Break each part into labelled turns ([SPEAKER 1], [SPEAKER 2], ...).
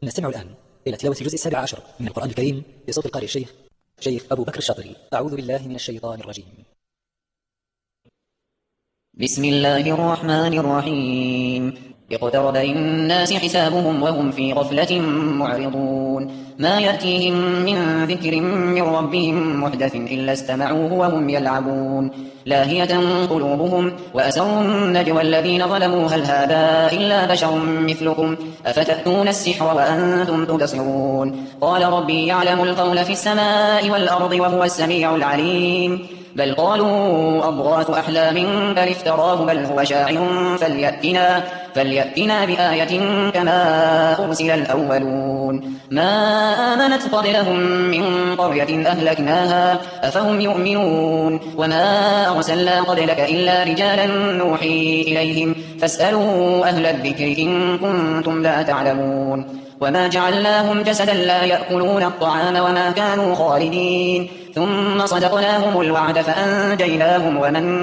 [SPEAKER 1] نستمع الآن إلى تلاوة الجزء 17 من القرآن الكريم بصوت القارئ الشيخ أبو بكر الشاطري. أعوذ بالله من الشيطان الرجيم.
[SPEAKER 2] بسم الله الرحمن الرحيم. اقترب للناس حسابهم وهم في غفلة معرضون. ما يأتيهم من ذكر من ربهم محدث إلا استمعوه وهم يلعبون. لاهية قلوبهم وأسروا النجوى الذين ظلموا هل هذا إلا بشر مثلكم أفتأتون السحر وأنتم تبصرون. قال ربي يعلم القول في السماء والأرض وهو السميع العليم. بل قالوا أضغاث أحلام بل افتراه بل هو شاعر فليأتنا بآية كما أرسل الأولون. ما آمنت قبلهم من قرية أهلكناها أفهم يؤمنون. وما أرسلنا قبلك إلا رجالا نوحي إليهم فاسألوا أهل الذكر إن كنتم لا تعلمون. وما جعلناهم جسدا لا يأكلون الطعام وما كانوا خالدين. ثم صدقناهم الوعد فأنجيناهم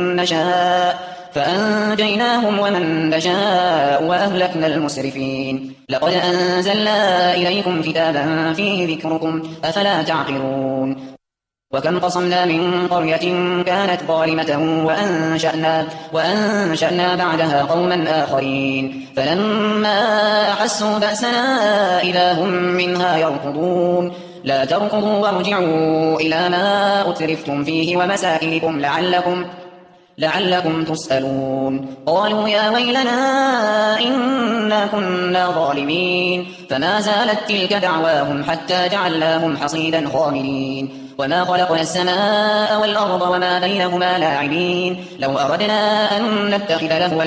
[SPEAKER 2] ومن نشاء وأهلكنا المسرفين. لقد أنزلنا إليكم كتابا فيه ذكركم أفلا تعقلون. وكم قصمنا من قرية كانت ظالمة وأنشأنا بعدها قوما آخرين فلما أحسوا بأسنا إذا هم منها يركضون. لا تركضوا وارجعوا إلى ما أترفتم فيه ومساكنكم لعلكم تسألون. قالوا يا ويلنا إنا كنا ظالمين. فما زالت تلك دعواهم حتى جعلناهم حصيدا خامدين. وما خلقنا السماء والأرض وما بينهما لاعبين. لو أردنا أن نتخذ لهوا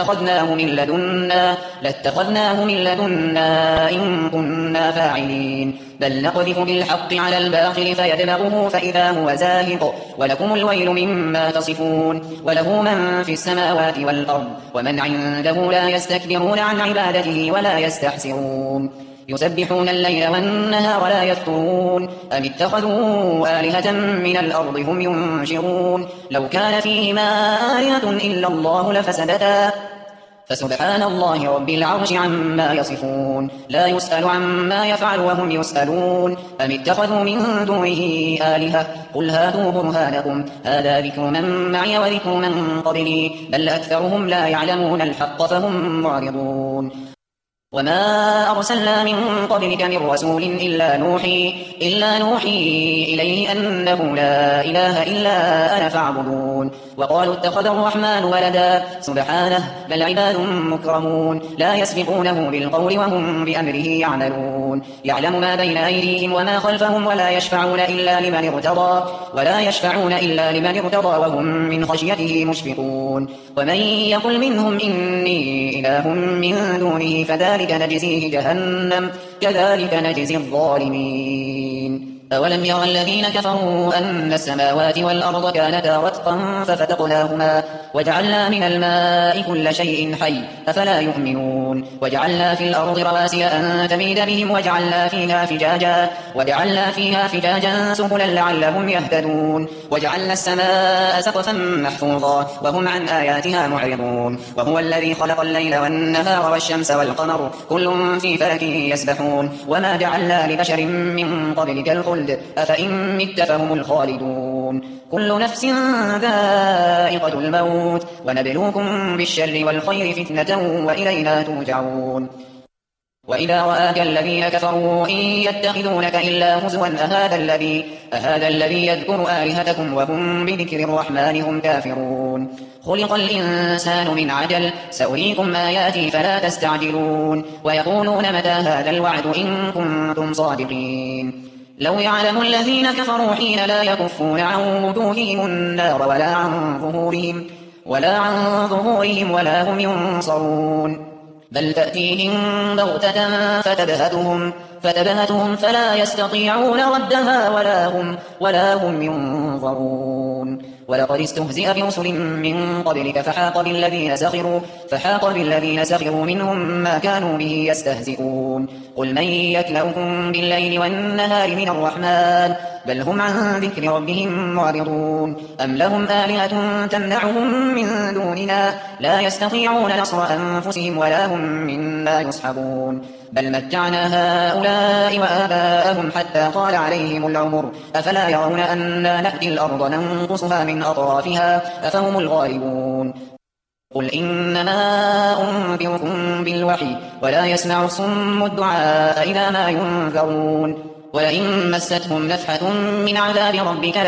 [SPEAKER 2] لاتخذناه من لدنا إن كنا فاعلين. بل نقذف بالحق على الباطل فيدمغه فإذا هو زاهق. ولكم الويل مما تصفون. وله من في السماوات والأرض ومن عنده لا يستكبرون عن عبادته ولا يستحسرون. يسبحون الليل والنهار لا يفترون. أم اتخذوا آلهة من الأرض هم ينشرون. لو كان فيهما آلهة إلا الله لفسدتا فسبحان الله رب العرش عما يصفون. لا يسأل عما يفعل وهم يسألون. أم اتخذوا من دونه آلهة قل هاتوا برهانكم هذا ذكر من معي وذكر من قبلي بل أكثرهم لا يعلمون الحق فهم معرضون. وما أرسلنا من قبلك من رسول إلا نوحي إليه أنه لا إله إلا أنا فاعبدون. وقالوا اتخذ الرحمن ولدا سبحانه بل عباد مكرمون لا يسبقونه بالقول وهم بأمره يعملون. يعلم ما بين أيديهم وما خلفهم ولا يشفعون إلا لمن ارتضى وهم من خشيته مشفقون. ومن يقل منهم إني إله من دونه فذلك نجزيه جهنم كذلك نجزي الظالمين. أولم يرى الذين كفروا أن السماوات والأرض كانتا رتقا ففتقناهما وجعلنا من الماء كل شيء حي أفلا يؤمنون. وجعلنا في الأرض رواسي أن تميد بهم وجعلنا فيها فجاجا سبلا لعلهم يهتدون. وجعلنا السماء سقفا محفوظا وهم عن آياتها معرضون. وهو الذي خلق الليل والنهار والشمس والقمر كل في فلك يسبحون. وما جعلنا لبشر من قبلك الخلد أفإن مت فهم الخالدون. كل نفس ذائقة الموت ونبلوكم بالشر والخير فتنة وإلينا ترجعون. وإذا رآك الذين كفروا إن يتخذونك إلا هزوا أهذا الذي يذكر آلهتكم وهم بذكر الرحمن هم كافرون. خلق الإنسان من عجل سأريكم آياتي فلا تستعجلون. ويقولون متى هذا الوعد إن كنتم صادقين. لو يعلم الذين كفروا حين لا يكفون عن وجوههم النار ولا عن ظهورهم ولا هم ينصرون. بل تأتيهم بغتة فتبهتهم فلا يستطيعون ردها ولا هم ينظرون. ولقد استهزئ برسل من قبلك فحاق بالذين سخروا منهم ما كانوا به يستهزئون. قل من يكلؤكم بالليل والنهار من الرحمن بل هم عن ذكر ربهم معرضون. أم لهم آلهة تمنعهم من دوننا لا يستطيعون نصر أنفسهم ولا هم منا يصحبون. بل متعنا هؤلاء وآباءهم حتى طال عليهم العمر أفلا يرون أنا نأتي الأرض ننقصها من أطرافها أفهم الغالبون قل إنما أنذركم بالوحي ولا يسمع الصم الدعاء إذا ما ينذرون ولئن مستهم نفحة من عذاب ربك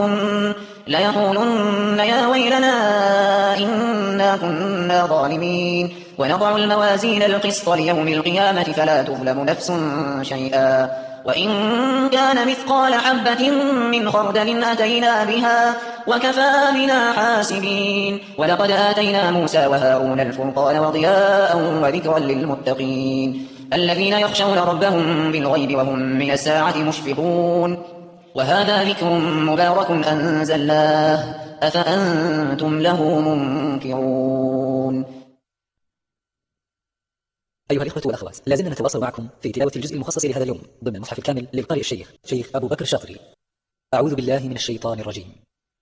[SPEAKER 2] ليقولن يا ويلنا إنا كنا ظالمين ونضع الموازين القسط ليوم القيامة فلا تظلم نفس شيئا وإن كان مثقال حبة من خردل أتينا بها وكفى بنا حاسبين ولقد آتينا موسى وهارون الفرقان وضياء وذكرا للمتقين الذين يخشون ربهم بالغيب وهم من الساعة مشفقون وهذا ذكر مبارك أنزلناه أفأنتم له منكرون.
[SPEAKER 1] أيها الإخوة والأخوات، لازلنا نتواصل معكم في تلاوة الجزء المخصص لهذا اليوم ضمن المصحف الكامل للقارئ الشيخ أبو بكر الشاطري. أعوذ بالله من الشيطان الرجيم.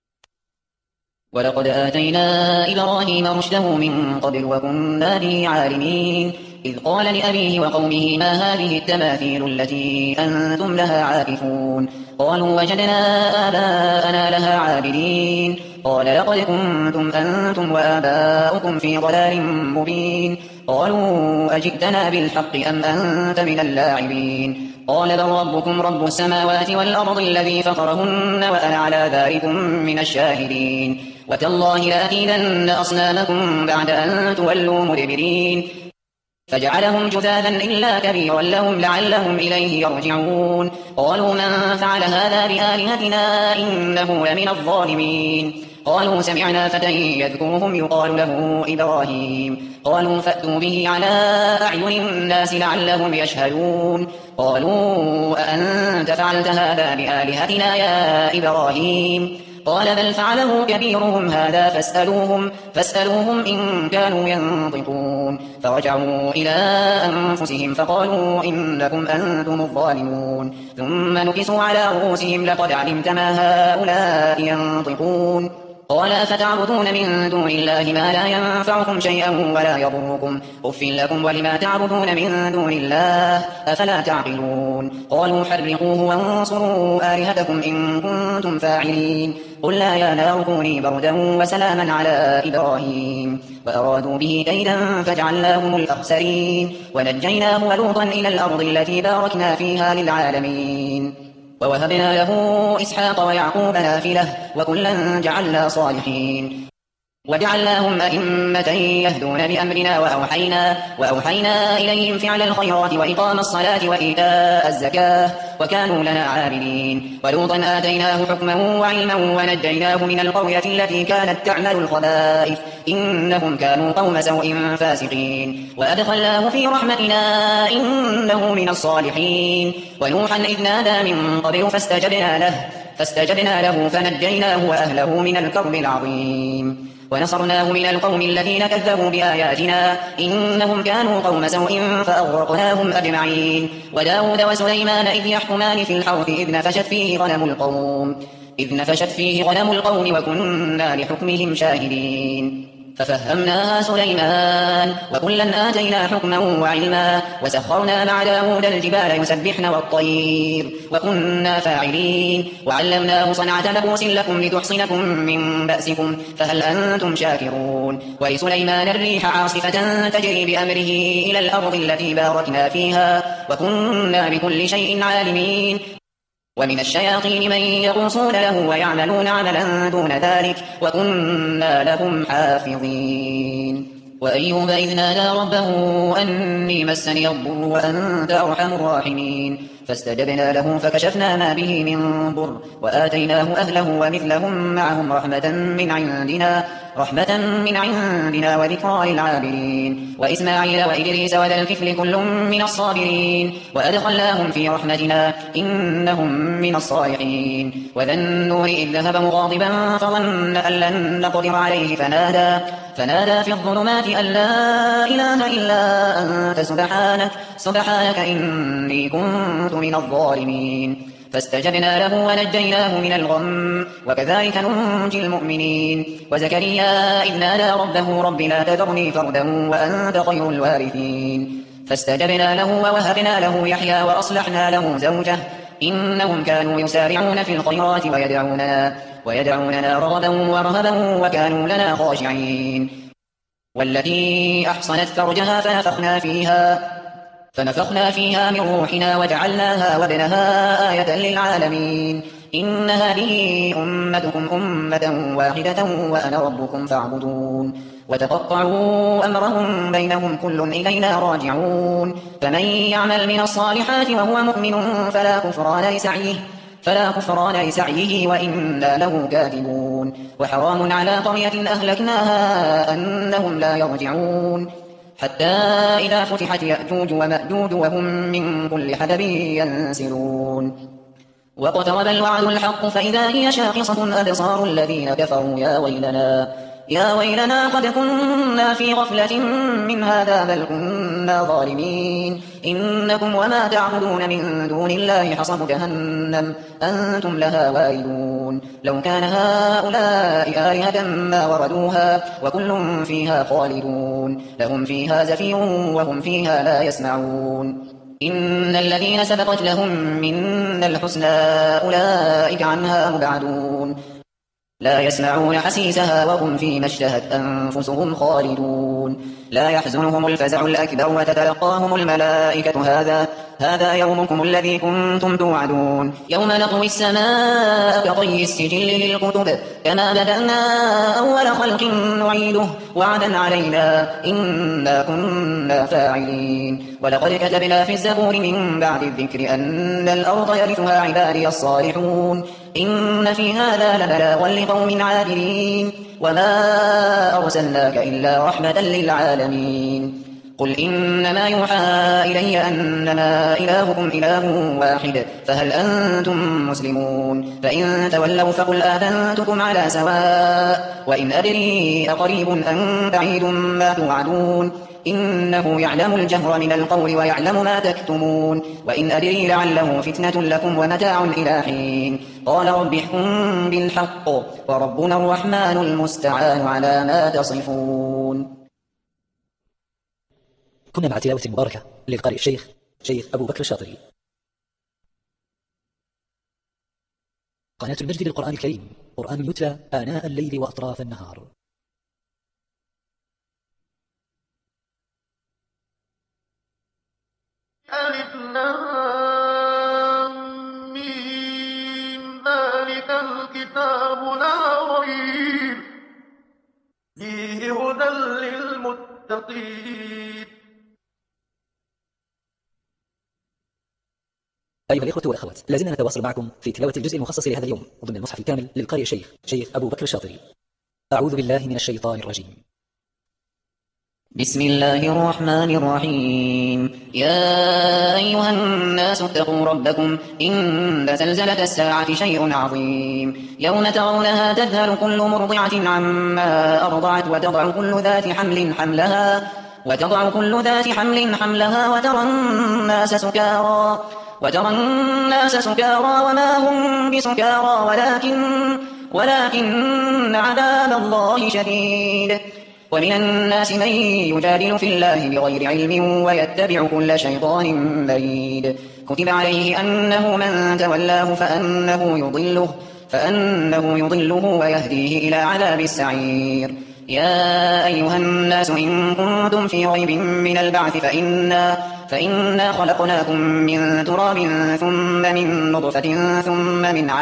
[SPEAKER 2] ولقد آتينا إبراهيم رشده من قبل وكنا به عالمين إذ قال لأبيه وقومه ما هذه التماثيل التي أنتم لها عاكفون قالوا وجدنا آباءنا لها عابدين قال لقد كنتم أنتم وآباؤكم في ضلال مبين قالوا أجئتنا بالحق أم أنت من اللاعبين قال بل ربكم رب السماوات والأرض الذي فطرهن وأنا على ذلك من الشاهدين وتالله لأكيدن أصنامكم بعد أن تولوا مدبرين فجعلهم جذاذا إلا كبيرا لهم لعلهم إليه يرجعون قالوا من فعل هذا بآلهتنا إنه لمن الظالمين قالوا سمعنا فتى يذكرهم يقال له إبراهيم قالوا فأتوا به على أعين الناس لعلهم يشهدون قالوا أأنت فعلت هذا بآلهتنا يا إبراهيم قال بل فعله كبيرهم هذا فاسألوهم إن كانوا ينطقون فرجعوا إلى أنفسهم فقالوا إنكم أنتم الظالمون ثم نكسوا على رؤوسهم لقد علمت ما هؤلاء ينطقون قال أفتعبدون من دون الله ما لا ينفعكم شيئا ولا يضركم أف لكم ولما تعبدون من دون الله أفلا تعقلون قالوا حرقوه وانصروا آلهتكم إن كنتم فاعلين قلنا يا نار كوني بردا وسلاما على إبراهيم وأرادوا به كيدا فجعلناهم الأخسرين ونجيناه ولوطا إلى الأرض التي باركنا فيها للعالمين ووهبنا له إسحاق ويعقوب نافلة وكلا جعلنا صالحين وجعلناهم أئمة يهدون بأمرنا وأوحينا إليهم فعل الخيرات وإقام الصلاة وإيتاء الزكاة وكانوا لنا عابدين ولوطا آتيناه حكما وعلما ونجيناه من القرية التي كانت تعمل الخبائث إنهم كانوا قوم سوء فاسقين وأدخلناه في رحمتنا إنه من الصالحين ونوحا إذ نادى من قبل فاستجبنا له فنجيناه وأهله من الكرب العظيم ونصرناه من القوم الذين كذبوا بآياتنا إنهم كانوا قوم سوء فأغرقناهم أجمعين وداود وسليمان إذ يحكمان في الحرث إذ نفشت فيه غنم القوم وكنا لحكمهم شاهدين ففهمناها سليمان وكلا آتينا حكما وعلما وسخرنا مع داود الجبال يسبحن والطير وكنا فاعلين وعلمناه صنعة لبوس لكم لتحصنكم من بأسكم فهل أنتم شاكرون ولسليمان الريح عاصفة تجري بأمره إلى الأرض التي باركنا فيها وكنا بكل شيء عالمين ومن الشياطين من يغوصون له ويعملون عملا دون ذلك وكنا لهم حافظين وأيوب إذ نادى ربه أني مسني الضر وأنت أرحم الراحمين فاستجبنا له فكشفنا ما به من ضر وآتيناه أهله ومثلهم معهم رحمة من عندنا وذكرى للعابدين وإسماعيل وإدريس وذا الكفل كل من الصابرين وأدخلناهم في رحمتنا إنهم من الصالحين وذا النور إذ ذهب مغاضبا فظن أن لن نقدر عليه فنادى في الظلمات أن لا إله إلا أنت سبحانك إني كنت من الظالمين فاستجبنا له ونجيناه من الغم وكذلك ننجي المؤمنين وزكريا إذ نادى ربه رب لا تذرني فردا وأنت خير الوارثين فاستجبنا له ووهبنا له يحيى وأصلحنا له زوجه إنهم كانوا يسارعون في الخيرات ويدعوننا رغبا ورهبا وكانوا لنا خاشعين. والتي أحصنت فرجها فنفخنا فيها من روحنا وجعلناها وابنها آية للعالمين. إن هذه أمتكم أمة واحدة وأنا ربكم فاعبدون. وتقطعوا أمرهم بينهم كل إلينا راجعون. فمن يعمل من الصالحات وهو مؤمن فلا كفران لسعيه وإنا له كاتبون. وحرام على قرية أهلكناها أنهم لا يرجعون. حتى إذا فتحت يأجوج ومأجوج وهم من كل حدب ينسلون. واقترب الوعد الحق فإذا هي شاخصة أبصار الذين كفروا يا ويلنا قد كنا في غفلة من هذا بل كنا ظالمين. إنكم وما تعبدون من دون الله حصب جهنم أنتم لها واردون. لو كان هؤلاء آلهة ما وردوها وكل فيها خالدون. لهم فيها زفير وهم فيها لا يسمعون. إن الذين سبقت لهم منا الحسنى أولئك عنها مبعدون. لا يسمعون حسيسها وهم فيما اشتهت أنفسهم خالدون. لا يحزنهم الفزع الأكبر وتتلقاهم الملائكة هذا يومكم الذي كنتم توعدون. يوم نطوي السماء كطي السجل للكتب كما بدأنا أول خلق نعيده وعدا علينا إنا كنا فاعلين. ولقد كتبنا في الزبور من بعد الذكر أن الأرض يرثها عبادي الصالحون. إن في هذا لبلاغا لقوم عابدين. وما أرسلناك إلا رحمة للعالمين. قل إنما يوحى إلي أنما إلهكم إله واحد فهل أنتم مسلمون. فإن تولوا فقل آذنتكم على سواء وإن أدري أقريب أم بعيد ما توعدون. إنه يعلم الجهر من القول ويعلم ما تكتمون. وإن أدري لعله فتنة لكم ومتاع إلى حين. قال رب احكم بالحق وربنا الرحمن المستعان على ما تصفون.
[SPEAKER 1] كنا مع تلاوة مباركة للقارئ الشيخ أبو بكر الشاطري. قناة المجد للقرآن الكريم، قرآن يتلى آناء الليل وأطراف النهار.
[SPEAKER 3] ألف لام ميم ذلك الكتاب لا ريب فيه هدى للمتقين.
[SPEAKER 1] أيها الإخوة والأخوات، لازلنا نتواصل معكم في تلاوة الجزء المخصص لهذا اليوم ضمن المصحف الكامل للقارئ الشيخ أبو بكر الشاطري. أعوذ بالله من الشيطان الرجيم.
[SPEAKER 2] بسم الله الرحمن الرحيم. يا أيها الناس اتقوا ربكم إن زلزلة الساعة شيء عظيم. يوم ترونها تذهل كل مرضعة عما أرضعت وتضع كل ذات حمل حملها وترى الناس سكارى وما هم بسكارى ولكن عذاب الله شديد. ومن الناس من يجادل في الله بغير علم ويتبع كل شيطان مريد. كتب عليه أنه من تولاه فأنه يضله ويهديه إلى عذاب السعير. يا أيها الناس إن كنتم في ريب من البعث فإنا خلقناكم من تراب ثم من نطفة ثم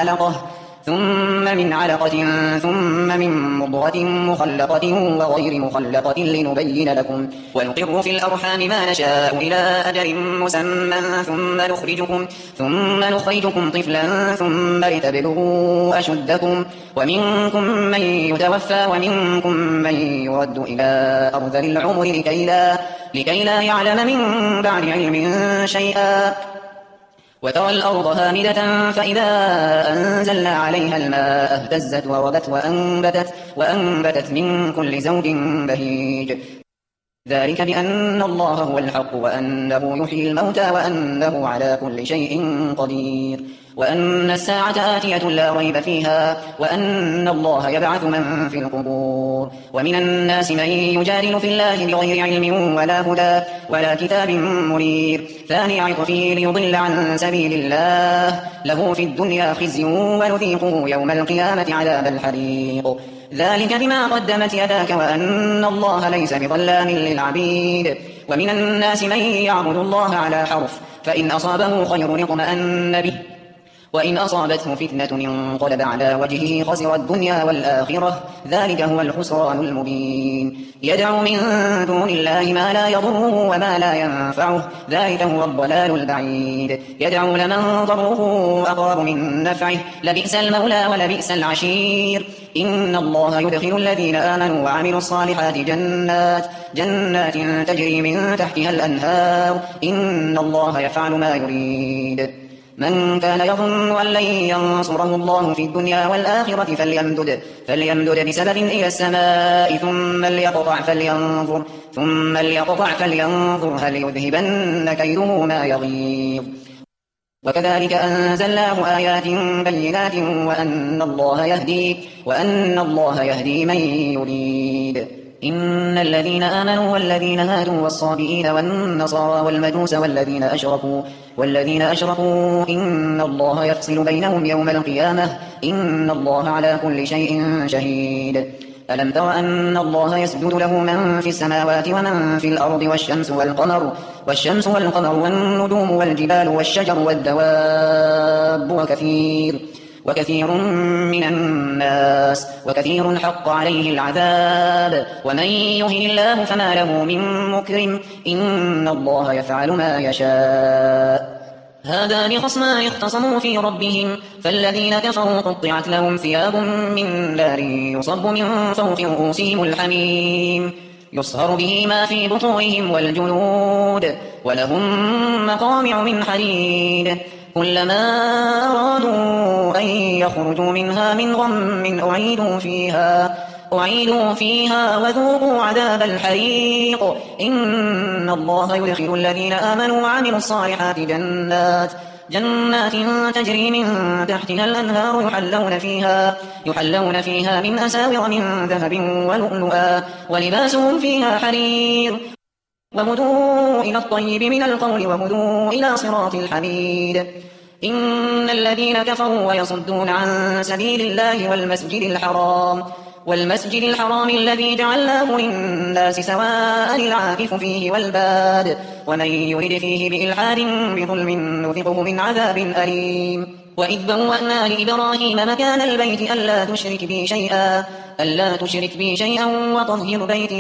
[SPEAKER 2] من علقة ثم من مضغة مخلقة وغير مخلقة لنبين لكم ونقر في الأرحام ما نشاء إلى أجل مسمى ثم نخرجكم طفلا ثم لتبلغوا أشدكم ومنكم من يتوفى ومنكم من يرد إلى أرذل العمر لكي لا يعلم من بعد علم شيئا. وترى الأرض هامدة فإذا أنزلنا عليها الماء اهتزت وربت وأنبتت من كل زوج بهيج. ذلك بأن الله هو الحق وأنه يحيي الموتى وأنه على كل شيء قدير. وأن الساعة آتية لا ريب فيها وأن الله يبعث من في القبور. ومن الناس من يجادل في الله بغير علم ولا هدى ولا كتاب منير ثاني عطفه ليضل عن سبيل الله له في الدنيا خزي ونذيقه يوم القيامة عذاب الحريق ذلك بما قدمت يداك وأن الله ليس بظلام للعبيد. ومن الناس من يعبد الله على حرف فإن أصابه خير اطمأن به وإن أصابته فتنة انقلب على وجهه خسر الدنيا والآخرة ذلك هو الخسران المبين. يدعو من دون الله ما لا يضره وما لا ينفعه ذلك هو الضلال البعيد. يدعو لمن ضره أقرب من نفعه لبئس المولى ولبئس العشير. إن الله يدخل الذين آمنوا وعملوا الصالحات جنات تجري من تحتها الأنهار إن الله يفعل ما يريد. من كان يظن أن لن ينصره الله في الدنيا والآخرة فليمدد بسبب إلى السماء ثم ليقطع فلينظر هل يذهبن كيده ما يغيظ. وكذلك أنزلناه آيات بينات وأن الله يهدي من يريد. إن الذين آمنوا والذين هادوا والصابئين والنصارى والمجوس والذين أشركوا إن الله يفصل بينهم يوم القيامة إن الله على كل شيء شهيد. ألم تر أن الله يسجد له من في السماوات ومن في الأرض والشمس والقمر والنجوم والجبال والشجر والدواب وكثير من الناس وكثير حق عليه العذاب ومن يهن الله فما له من مكرم إن الله يفعل ما يشاء. هذان خصمان اختصموا في ربهم فالذين كفروا قطعت لهم ثياب من نار يصب من فوق رؤوسهم الحميم يصهر به ما في بطونهم والجلود ولهم مقامع من حديد كلما أرادوا أن يخرجوا منها من غم أعيدوا فيها وذوقوا عذاب الحريق. إن الله يدخل الذين آمنوا وعملوا الصالحات جنات تجري من تحتها الأنهار يحلون فيها من أساور من ذهب ولؤلؤا ولباسهم فيها حرير وهدوا إلى الطيب من القول وهدوا إلى صراط الحميد. إن الذين كفروا ويصدون عن سبيل الله والمسجد الحرام الذي جعلناه للناس سواء العاكف فيه والباد ومن يرد فيه بإلحاد بظلم نذقه من عذاب أليم. وإذ بوأنا لإبراهيم مكان البيت ألا تشرك بي شيئا وطهر بيتي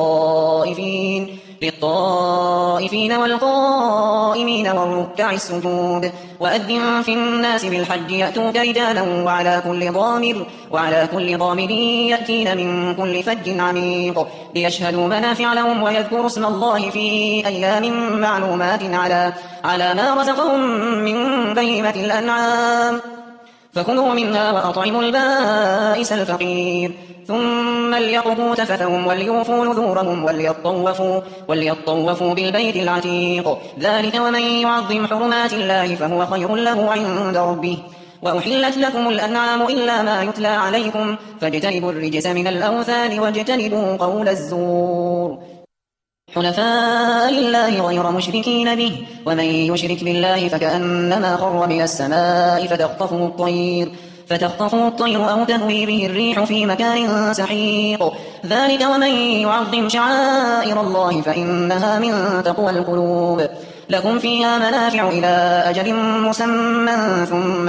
[SPEAKER 2] للطائفين والقائمين والركع السجود وأذن في الناس بالحج يأتوك رجالا وعلى كل ضامر يأتين من كل فج عميق ليشهدوا منافع لهم ويذكروا اسم الله في أيام معلومات على ما رزقهم من بهيمة الأنعام فكلوا منها وأطعموا البائس الفقير ثم ليقضوا تفثهم وليوفوا نذورهم وليطوفوا بالبيت العتيق ذلك ومن يعظم حرمات الله فهو خير له عند ربه. وأحلت لكم الأنعام إلا ما يتلى عليكم فاجتنبوا الرجس من الأوثان واجتنبوا قول الزور حنفاء لله غير مشركين به ومن يشرك بالله فكأنما خر من السماء فتخطفه الطير أو تهوي به الريح في مكان سحيق ذلك ومن يعظم شعائر الله فإنها من تقوى القلوب. لكم فيها منافع إلى أجل مسمى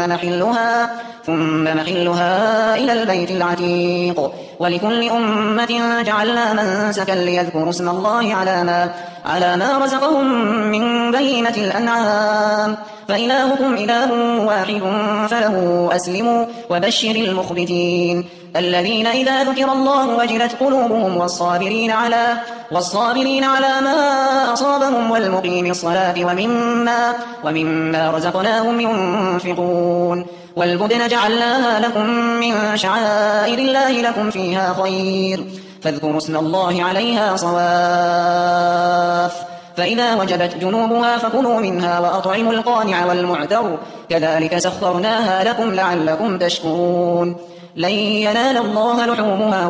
[SPEAKER 2] ثم محلها إلى البيت العتيق ولكل أمة جعلنا منسكا ليذكروا اسم الله على ما رزقهم من بهيمة الأنعام فإلهكم إله واحد فله أسلموا وبشر المخبتين الذين إذا ذكر الله وجلت قلوبهم والصابرين على ما أصابهم والمقيم الصلاة ومما رزقناهم ينفقون والبدن جعلناها لكم من شعائر الله لكم فيها خير فاذكروا اسم الله عليها صواف فإذا وجبت جنوبها فكلوا منها وأطعموا القانع والمعتر كذلك سخرناها لكم لعلكم تشكرون لن ينال الله لحومها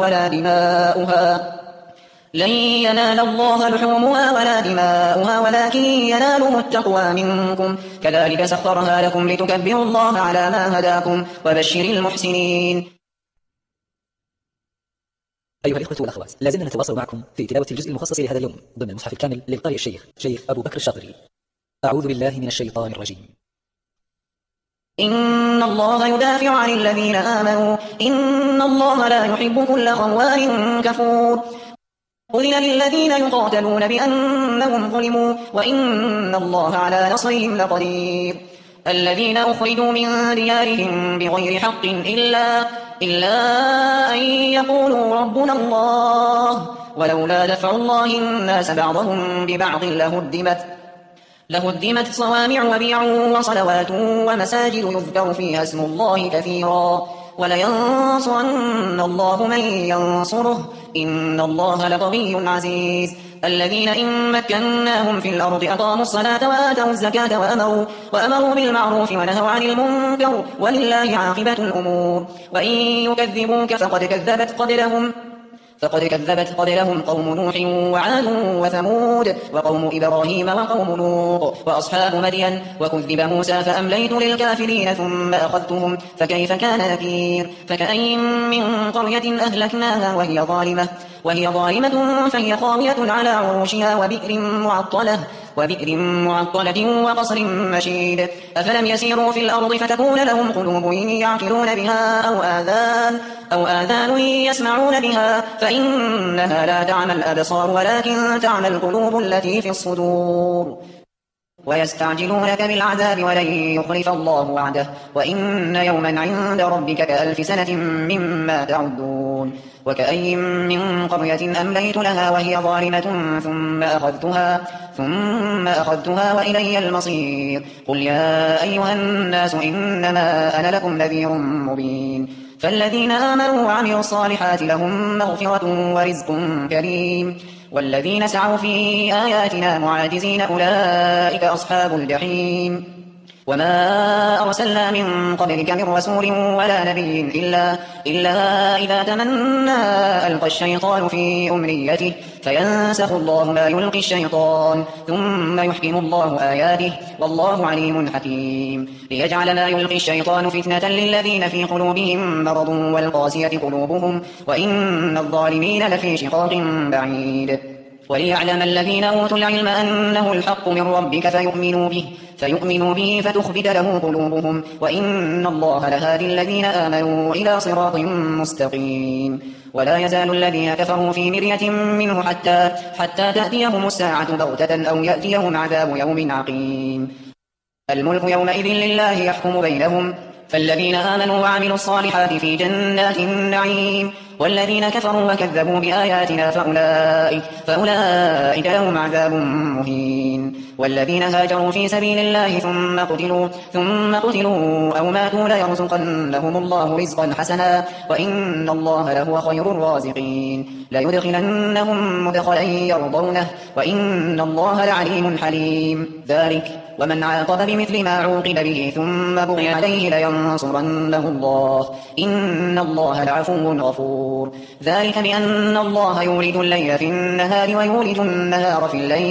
[SPEAKER 2] ولا دماؤها ولكن يناله التقوى منكم كذلك سخرها لكم لتكبروا الله على ما هداكم وبشر المحسنين.
[SPEAKER 1] أيها الإخوة والأخوات، لازلنا نتواصل معكم في تلاوة الجزء المخصص لهذا اليوم ضمن المصحف الكامل للقارئ الشيخ أبو بكر الشاطري. أعوذ بالله من الشيطان الرجيم.
[SPEAKER 2] إن الله يدافع عن الذين آمنوا إن الله لا يحب كل خوان كفور أذن للذين يقاتلون بأنهم ظلموا وإن الله على نصرهم لقدير الذين أخرجوا من ديارهم بغير حق إلا أن يقولوا ربنا الله ولولا دفع الله الناس بعضهم ببعض لهدمت صوامع وبيع وصلوات ومساجد يذكر فيها اسم الله كثيرا ولينصرن الله من ينصره إن الله لقوي عزيز الذين إن مكناهم في الأرض أقاموا الصلاة وآتوا الزكاة وأمروا بالمعروف ونهوا عن المنكر ولله عاقبة الأمور وإن يكذبوك فقد كذبت قبلهم قوم نوح وعاد وثمود وقوم إبراهيم وقوم لوط وأصحاب مدين وكذب موسى فأمليت للكافرين ثم أخذتهم فكيف كان نكير فكأين من قرية أهلكناها وهي ظالمة فهي خاوية على عروشها وبئر معطلة وقصر مشيد أفلم يسيروا في الأرض فتكون لهم قلوب يعقلون بها أو آذان يسمعون بها فإنها لا تعمى الأبصار ولكن تعمى القلوب التي في الصدور ويستعجلونك بالعذاب ولن يخلف الله وعده وإن يوما عند ربك كألف سنة مما تعدون وكأي من قرية أمليت لها وهي ظالمة ثم أخذتها وإلي المصير قل يا أيها الناس إنما أنا لكم نذير مبين فالذين آمنوا وعملوا الصالحات لهم مغفرة ورزق كريم والذين سعوا في آياتنا معاجزين أولئك أصحاب الجحيم وما أرسلنا من قبلك من رسول ولا نبي إلا إذا تمنى ألقى الشيطان في أمنيته فينسخ الله ما يلقي الشيطان ثم يحكم الله آياته والله عليم حكيم ليجعل ما يلقي الشيطان فتنة للذين في قلوبهم مرض والقاسية قلوبهم وإن الظالمين لفي شقاق بعيد وليعلم الذين أوتوا العلم أنه الحق من ربك فيؤمنوا به فتخبت له قلوبهم وإن الله لهادي الذين آمنوا إلى صراط مستقيم ولا يزال الذين كفروا في مرية منه حتى تأتيهم الساعة بغتة أو يأتيهم عذاب يوم عقيم الملك يومئذ لله يحكم بينهم فالذين آمنوا وعملوا الصالحات في جنات النعيم والذين كفروا وكذبوا بآياتنا فأولئك لهم عذاب مهين والذين هاجروا في سبيل الله ثم قتلوا أو ماتوا ليرزقنهم الله رزقا حسنا وإن الله لهو خير الرازقين ليدخلنهم مدخلا يرضونه وإن الله لعليم حليم ذلك ومن عاقب بمثل ما عوقب به ثم بغي عليه لينصرنه الله إن الله لعفو غفور ذلك بأن الله يولج الليل في النهار ويولج النهار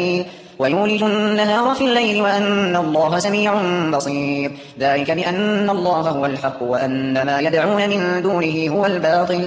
[SPEAKER 2] في الليل وأن الله سميع بصير ذلك بأن الله هو الحق وأن ما يدعون من دونه هو الباطل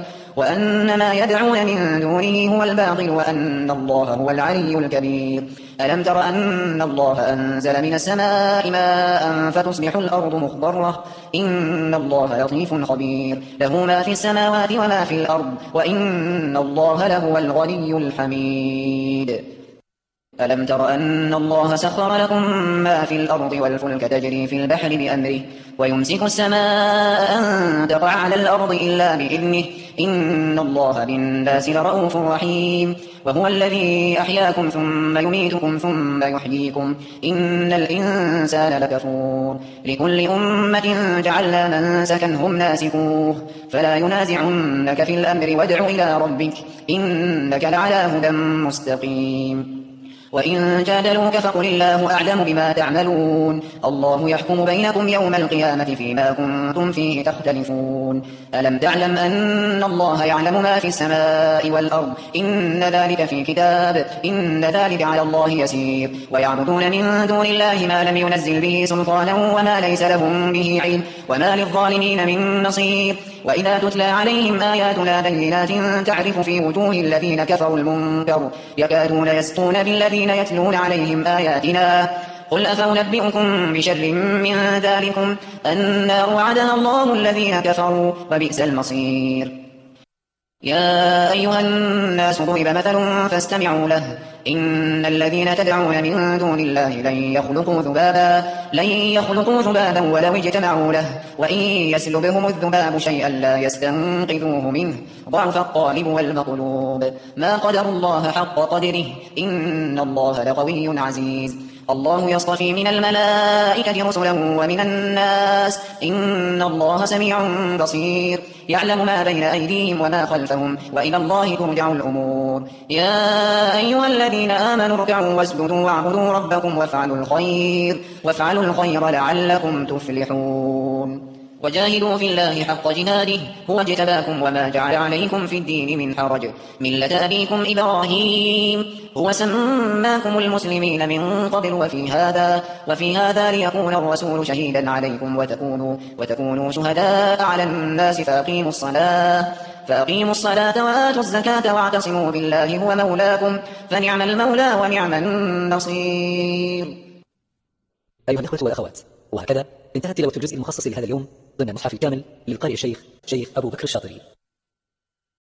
[SPEAKER 2] وأن الله هو العلي الكبير ألم تر أن الله أنزل من السماء ماء فتصبح الأرض مخضرة إن الله لطيف خبير له ما في السماوات وما في الأرض وإن الله لهو الغني الحميد ألم تر أن الله سخر لكم ما في الأرض والفلك تجري في البحر بأمره ويمسك السماء أن تقع على الأرض إلا بإذنه إن الله بالناس لرءوف رحيم وهو الذي أحياكم ثم يميتكم ثم يحييكم إن الإنسان لكفور لكل أمة جعلنا منسكا هم ناسكوه فلا ينازعنك في الأمر وادع إلى ربك إنك لعلى هدى مستقيم وإن جادلوك فقل الله أعلم بما تعملون الله يحكم بينكم يوم القيامة فيما كنتم فيه تختلفون ألم تعلم أن الله يعلم ما في السماء والأرض إن ذلك في كتاب إن ذلك على الله يسير ويعبدون من دون الله ما لم ينزل به سلطانا وما ليس لهم به علم وما للظالمين من نصير وإذا تتلى عليهم آياتنا بينات تعرف في وجوه الذين كفروا المنكر يكادون يسطون بالذين يتلون عليهم آياتنا قل أفأنبئكم بشر من ذلكم النار وعدها الله الذين كفروا وبئس المصير يا أيها الناس ضرب مثل فاستمعوا له إن الذين تدعون من دون الله لن يخلقوا ذبابا ولو اجتمعوا له وإن يسلبهم الذباب شيئا لا يستنقذوه منه ضعف الطالب والمطلوب ما قدر الله حق قدره إن الله لقوي عزيز الله يصطفي من الملائكة رسلا ومن الناس إن الله سميع بصير يعلم ما بين أيديهم وما خلفهم وإلى الله ترجع الأمور يا أيها الذين آمنوا اركعوا واسجدوا واعبدوا ربكم وافعلوا الخير لعلكم تفلحون وجاهدوا في الله حق جهاده هو اجتباكم وما جعل عليكم في الدين من حرج ملة أبيكم إبراهيم هو سماكم المسلمين من قبل وفي هذا ليكون الرسول شهيدا عليكم وتكونوا شهداء على الناس فأقيموا الصلاة وآتوا الزكاة واعتصموا بالله هو مولاكم فنعم المولى ونعم النصير.
[SPEAKER 1] أيها الأخوة والأخوات، وهكذا انتهت تلاوة الجزء المخصص لهذا اليوم ضمن المصحف الكامل للقارئ الشيخ أبو بكر الشاطري.